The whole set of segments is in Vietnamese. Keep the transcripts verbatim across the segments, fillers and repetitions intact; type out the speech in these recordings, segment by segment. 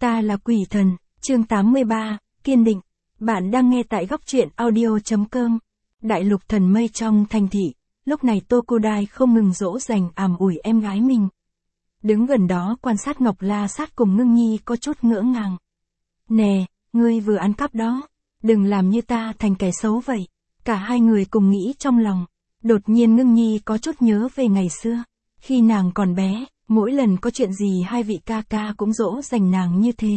Ta là quỷ thần, chương tám mươi ba, kiên định. Bạn đang nghe tại góc truyện audio.com. Đại lục thần mây trong thành thị, lúc này Tokudai không ngừng dỗ dành ảm ủi em gái mình. Đứng gần đó quan sát Ngọc La Sát cùng Ngưng Nhi có chút ngỡ ngàng. Nè, ngươi vừa ăn cắp đó, đừng làm như ta thành kẻ xấu vậy. Cả hai người cùng nghĩ trong lòng. Đột nhiên Ngưng Nhi có chút nhớ về ngày xưa. Khi nàng còn bé, mỗi lần có chuyện gì hai vị ca ca cũng dỗ dành nàng như thế.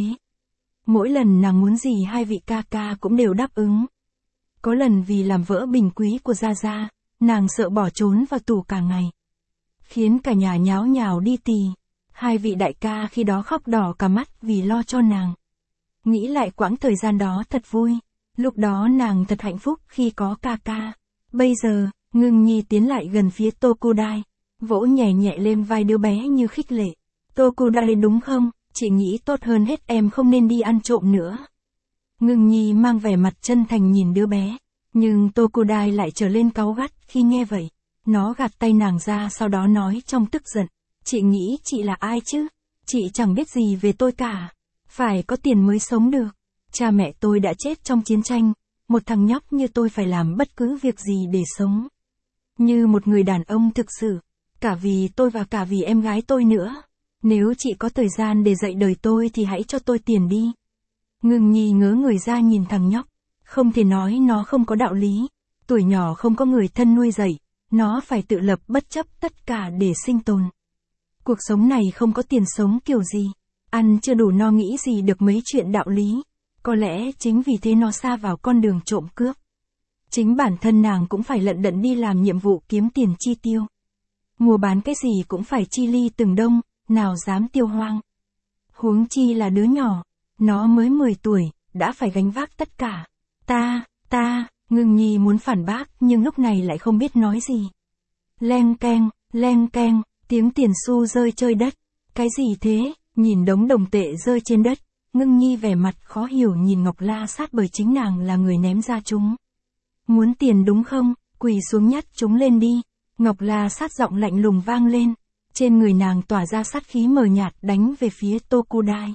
Mỗi lần nàng muốn gì hai vị ca ca cũng đều đáp ứng. Có lần vì làm vỡ bình quý của Gia Gia, nàng sợ bỏ trốn vào tù cả ngày. Khiến cả nhà nháo nhào đi tì. Hai vị đại ca khi đó khóc đỏ cả mắt vì lo cho nàng. Nghĩ lại quãng thời gian đó thật vui. Lúc đó nàng thật hạnh phúc khi có ca ca. Bây giờ, Ngưng Nhi tiến lại gần phía Tokudai, vỗ nhẹ nhẹ lên vai đứa bé như khích lệ. Tokudai đúng không, chị nghĩ tốt hơn hết em không nên đi ăn trộm nữa. Ngưng Nhi mang vẻ mặt chân thành nhìn đứa bé, nhưng Tokudai lại trở lên cáu gắt khi nghe vậy. Nó gạt tay nàng ra sau đó nói trong tức giận. Chị nghĩ chị là ai chứ? Chị chẳng biết gì về tôi cả. Phải có tiền mới sống được. Cha mẹ tôi đã chết trong chiến tranh, một thằng nhóc như tôi phải làm bất cứ việc gì để sống. Như một người đàn ông thực sự, cả vì tôi và cả vì em gái tôi nữa. Nếu chị có thời gian để dạy đời tôi thì hãy cho tôi tiền đi. Ngưng Nhi ngớ người ra nhìn thằng nhóc, không thể nói nó không có đạo lý. Tuổi nhỏ không có người thân nuôi dạy, nó phải tự lập bất chấp tất cả để sinh tồn. Cuộc sống này không có tiền sống kiểu gì, ăn chưa đủ no nghĩ gì được mấy chuyện đạo lý. Có lẽ chính vì thế nó sa vào con đường trộm cướp. Chính bản thân nàng cũng phải lận đận đi làm nhiệm vụ kiếm tiền chi tiêu. Mua bán cái gì cũng phải chi ly từng đông, nào dám tiêu hoang. Huống chi là đứa nhỏ, nó mới mười tuổi, đã phải gánh vác tất cả. Ta, ta, Ngưng Nhi muốn phản bác nhưng lúc này lại không biết nói gì. Leng keng, leng keng, tiếng tiền xu rơi chơi đất. Cái gì thế? Nhìn đống đồng tệ rơi trên đất, Ngưng Nhi vẻ mặt khó hiểu nhìn Ngọc La Sát bởi chính nàng là người ném ra chúng. Muốn tiền đúng không? Quỳ xuống nhặt chúng lên đi. Ngọc La Sát giọng lạnh lùng vang lên. Trên người nàng tỏa ra sát khí mờ nhạt đánh về phía Tokudai.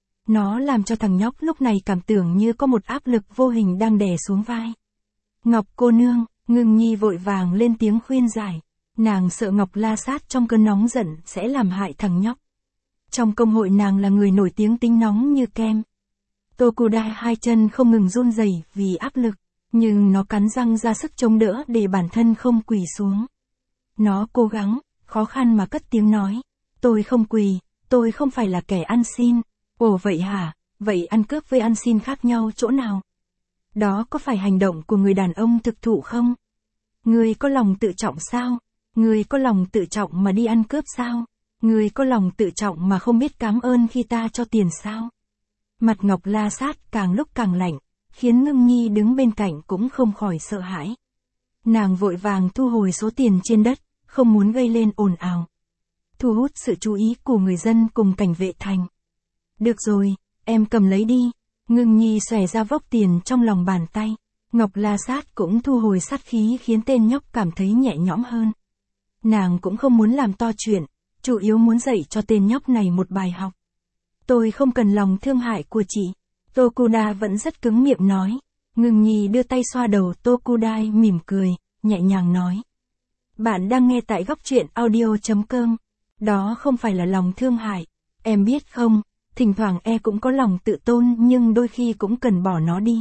Nó làm cho thằng nhóc lúc này cảm tưởng như có một áp lực vô hình đang đè xuống vai. Ngọc cô nương, Ngưng Nhi vội vàng lên tiếng khuyên giải. Nàng sợ Ngọc La Sát trong cơn nóng giận sẽ làm hại thằng nhóc. Trong công hội nàng là người nổi tiếng tính nóng như kem. Tokudai hai chân không ngừng run rẩy vì áp lực, nhưng nó cắn răng ra sức chống đỡ để bản thân không quỳ xuống. Nó cố gắng, khó khăn mà cất tiếng nói. Tôi không quỳ, tôi không phải là kẻ ăn xin. Ồ vậy hả, vậy ăn cướp với ăn xin khác nhau chỗ nào? Đó có phải hành động của người đàn ông thực thụ không? Ngươi có lòng tự trọng sao? Ngươi có lòng tự trọng mà đi ăn cướp sao? Ngươi có lòng tự trọng mà không biết cảm ơn khi ta cho tiền sao? Mặt Ngọc La Sát càng lúc càng lạnh, khiến Ngưng Nhi đứng bên cạnh cũng không khỏi sợ hãi. Nàng vội vàng thu hồi số tiền trên đất, không muốn gây lên ồn ào. Thu hút sự chú ý của người dân cùng cảnh vệ thành. Được rồi, em cầm lấy đi. Ngưng Nhi xòe ra vốc tiền trong lòng bàn tay. Ngọc La Sát cũng thu hồi sát khí khiến tên nhóc cảm thấy nhẹ nhõm hơn. Nàng cũng không muốn làm to chuyện, chủ yếu muốn dạy cho tên nhóc này một bài học. Tôi không cần lòng thương hại của chị. Tokuda vẫn rất cứng miệng nói. Ngưng Nhi đưa tay xoa đầu Tokudai mỉm cười, nhẹ nhàng nói. Bạn đang nghe tại góc truyện audio.com. Đó không phải là lòng thương hại. Em biết không, thỉnh thoảng em cũng có lòng tự tôn nhưng đôi khi cũng cần bỏ nó đi.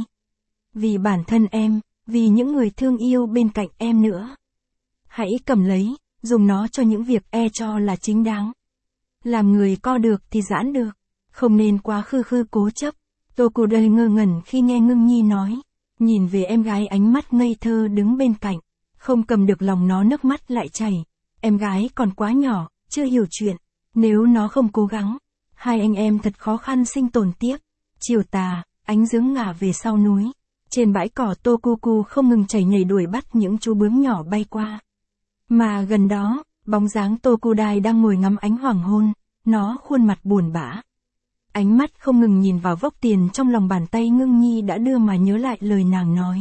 Vì bản thân em, vì những người thương yêu bên cạnh em nữa. Hãy cầm lấy, dùng nó cho những việc e cho là chính đáng. Làm người co được thì giãn được, không nên quá khư khư cố chấp. Tokudai ngơ ngẩn khi nghe Ngưng Nhi nói, nhìn về em gái ánh mắt ngây thơ đứng bên cạnh, không cầm được lòng nó nước mắt lại chảy. Em gái còn quá nhỏ, chưa hiểu chuyện, nếu nó không cố gắng, hai anh em thật khó khăn sinh tồn tiếp. Chiều tà, ánh dương ngả về sau núi, trên bãi cỏ Tokuku không ngừng chảy nhảy đuổi bắt những chú bướm nhỏ bay qua. Mà gần đó, bóng dáng Tokudai đang ngồi ngắm ánh hoàng hôn, nó khuôn mặt buồn bã. Ánh mắt không ngừng nhìn vào vốc tiền trong lòng bàn tay Ngưng Nhi đã đưa mà nhớ lại lời nàng nói.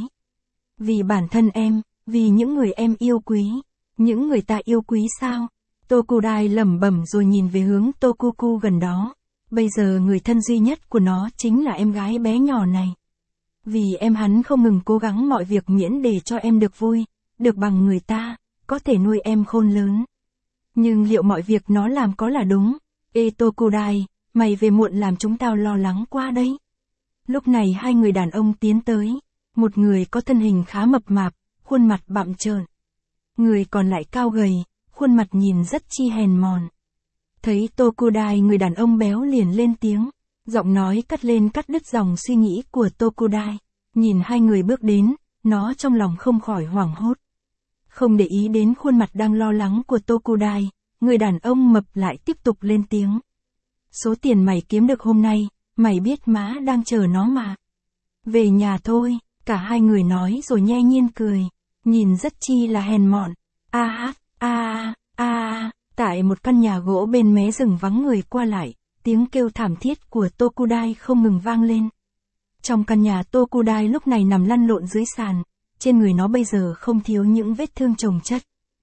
Vì bản thân em, vì những người em yêu quý, những người ta yêu quý sao? Tokudai lẩm bẩm rồi nhìn về hướng Tokuku gần đó. Bây giờ người thân duy nhất của nó chính là em gái bé nhỏ này. Vì em hắn không ngừng cố gắng mọi việc miễn để cho em được vui, được bằng người ta, có thể nuôi em khôn lớn. Nhưng liệu mọi việc nó làm có là đúng? Ê Tokudai, mày về muộn làm chúng tao lo lắng quá đấy. Lúc này hai người đàn ông tiến tới. Một người có thân hình khá mập mạp, khuôn mặt bặm trợn. Người còn lại cao gầy, khuôn mặt nhìn rất chi hèn mòn. Thấy Tokudai, người đàn ông béo liền lên tiếng. Giọng nói cắt lên cắt đứt dòng suy nghĩ của Tokudai. Nhìn hai người bước đến, nó trong lòng không khỏi hoảng hốt. Không để ý đến khuôn mặt đang lo lắng của Tokudai, người đàn ông mập lại tiếp tục lên tiếng. Số tiền mày kiếm được hôm nay, mày biết má đang chờ nó mà. Về nhà thôi, cả hai người nói rồi nhe nhiên cười, nhìn rất chi là hèn mọn. A hát, a a a, tại một căn nhà gỗ bên mé rừng vắng người qua lại, tiếng kêu thảm thiết của Tokudai không ngừng vang lên. Trong căn nhà Tokudai lúc này nằm lăn lộn dưới sàn, trên người nó bây giờ không thiếu những vết thương chồng chất.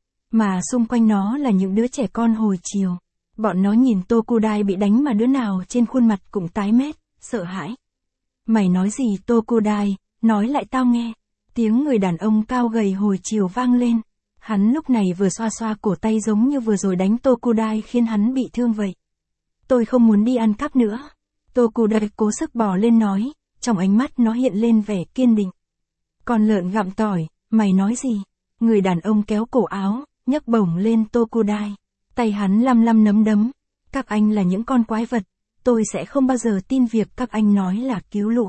Mà xung quanh nó là những đứa trẻ con hồi chiều. Bọn nó nhìn Tokudai bị đánh mà đứa nào trên khuôn mặt cũng tái mét, sợ hãi. Mày nói gì Tokudai, nói lại tao nghe. Tiếng người đàn ông cao gầy hồi chiều vang lên. Hắn lúc này vừa xoa xoa cổ tay giống như vừa rồi đánh Tokudai khiến hắn bị thương vậy. Tôi không muốn đi ăn cắp nữa. Tokudai cố sức bò lên nói, trong ánh mắt nó hiện lên vẻ kiên định. Con lợn gặm tỏi, mày nói gì? Người đàn ông kéo cổ áo, nhấc bổng lên Tokudai. Tay hắn lăm lăm nấm đấm. Các anh là những con quái vật. Tôi sẽ không bao giờ tin việc các anh nói là cứu lũ.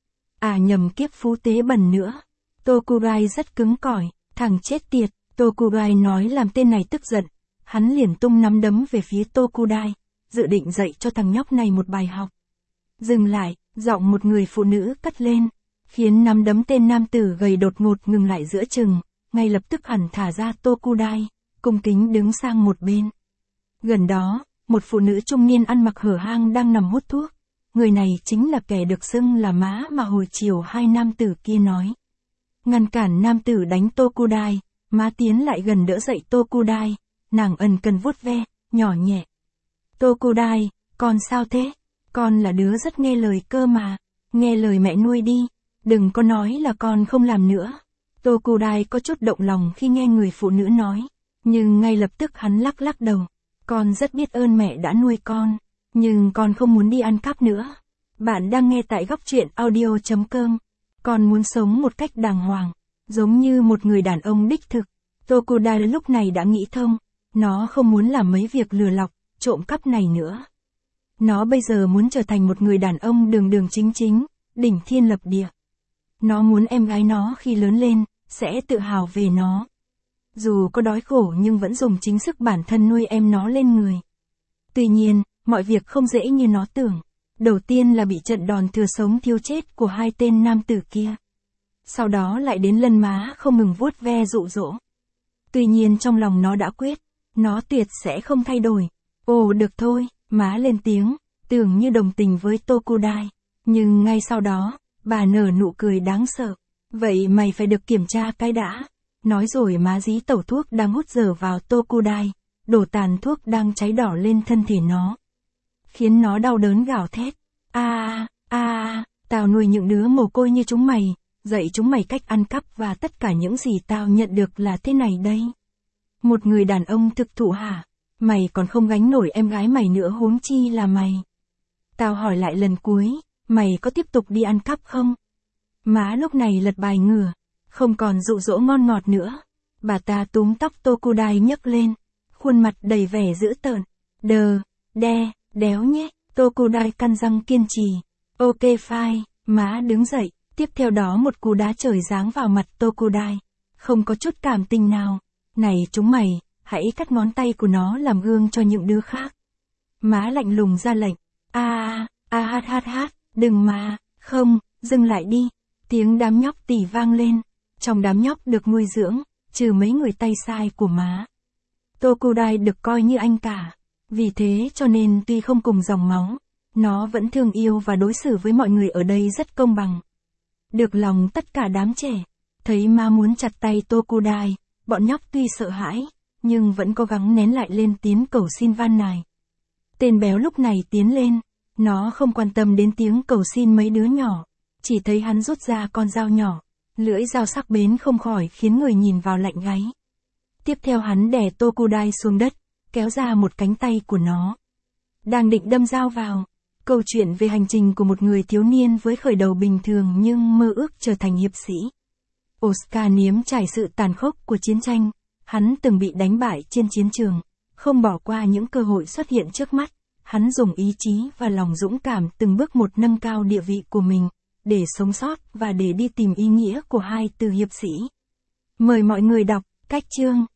À nhầm kiếp phú tế bẩn nữa. Tokudai rất cứng cỏi, thằng chết tiệt. Tokudai nói làm tên này tức giận. Hắn liền tung nắm đấm về phía Tokudai, dự định dạy cho thằng nhóc này một bài học. Dừng lại, giọng một người phụ nữ cất lên, khiến nắm đấm tên nam tử gầy đột ngột ngừng lại giữa chừng, ngay lập tức hẳn thả ra Tokudai, cung kính đứng sang một bên. Gần đó, một phụ nữ trung niên ăn mặc hở hang đang nằm hút thuốc. Người này chính là kẻ được xưng là má mà hồi chiều hai nam tử kia nói. Ngăn cản nam tử đánh Tokudai, má tiến lại gần đỡ dậy Tokudai, nàng ẩn cần vuốt ve, nhỏ nhẹ. Tokudai, con sao thế? Con là đứa rất nghe lời cơ mà, nghe lời mẹ nuôi đi, đừng có nói là con không làm nữa. Tokudai có chút động lòng khi nghe người phụ nữ nói, nhưng ngay lập tức hắn lắc lắc đầu. Con rất biết ơn mẹ đã nuôi con, nhưng con không muốn đi ăn cắp nữa. Bạn đang nghe tại góc truyện audio chấm com. Con muốn sống một cách đàng hoàng, giống như một người đàn ông đích thực. Tokudai lúc này đã nghĩ thông, nó không muốn làm mấy việc lừa lọc, trộm cắp này nữa. Nó bây giờ muốn trở thành một người đàn ông đường đường chính chính, đỉnh thiên lập địa. Nó muốn em gái nó khi lớn lên, sẽ tự hào về nó. Dù có đói khổ nhưng vẫn dùng chính sức bản thân nuôi em nó lên người. Tuy nhiên, mọi việc không dễ như nó tưởng. Đầu tiên là bị trận đòn thừa sống thiếu chết của hai tên nam tử kia. Sau đó lại đến lần má không ngừng vuốt ve dụ dỗ. Tuy nhiên trong lòng nó đã quyết, nó tuyệt sẽ không thay đổi. Ồ được thôi, má lên tiếng, tưởng như đồng tình với Tokudai. Nhưng ngay sau đó, bà nở nụ cười đáng sợ. Vậy mày phải được kiểm tra cái đã. Nói rồi má dí tẩu thuốc đang hút dở vào Tokudai, đổ tàn thuốc đang cháy đỏ lên thân thể nó. Khiến nó đau đớn gào thét. A a a, tao nuôi những đứa mồ côi như chúng mày, dạy chúng mày cách ăn cắp và tất cả những gì tao nhận được là thế này đây. Một người đàn ông thực thụ hả? Mày còn không gánh nổi em gái mày nữa huống chi là mày. Tao hỏi lại lần cuối, mày có tiếp tục đi ăn cắp không? Má lúc này lật bài ngửa, không còn dụ dỗ ngon ngọt nữa. Bà ta túm tóc Tokudai nhấc lên, khuôn mặt đầy vẻ dữ tợn. Đờ, đe, đéo nhé. Tokudai căn răng kiên trì. Ok fine, má đứng dậy, tiếp theo đó một cú đá trời giáng vào mặt Tokudai. Không có chút cảm tình nào. Này chúng mày, hãy cắt ngón tay của nó làm gương cho những đứa khác. Má lạnh lùng ra lệnh. A a a hát hát hát, đừng mà, không, dừng lại đi. Tiếng đám nhóc tỉ vang lên. Trong đám nhóc được nuôi dưỡng, trừ mấy người tay sai của má, Tokudai được coi như anh cả. Vì thế cho nên tuy không cùng dòng máu, nó vẫn thương yêu và đối xử với mọi người ở đây rất công bằng. Được lòng tất cả đám trẻ, thấy má muốn chặt tay Tokudai, bọn nhóc tuy sợ hãi, nhưng vẫn cố gắng nén lại lên tiếng cầu xin van nài. Tên béo lúc này tiến lên, Nó không quan tâm đến tiếng cầu xin mấy đứa nhỏ, chỉ thấy hắn rút ra con dao nhỏ, lưỡi dao sắc bén không khỏi khiến người nhìn vào lạnh gáy. Tiếp theo hắn đè Tokudai xuống đất, kéo ra một cánh tay của nó. Đang định đâm dao vào. Câu chuyện về hành trình của một người thiếu niên với khởi đầu bình thường nhưng mơ ước trở thành hiệp sĩ. Oscar nếm trải sự tàn khốc của chiến tranh, hắn từng bị đánh bại trên chiến trường, không bỏ qua những cơ hội xuất hiện trước mắt, hắn dùng ý chí và lòng dũng cảm từng bước một nâng cao địa vị của mình, để sống sót và để đi tìm ý nghĩa của hai từ hiệp sĩ. Mời mọi người đọc, cách chương.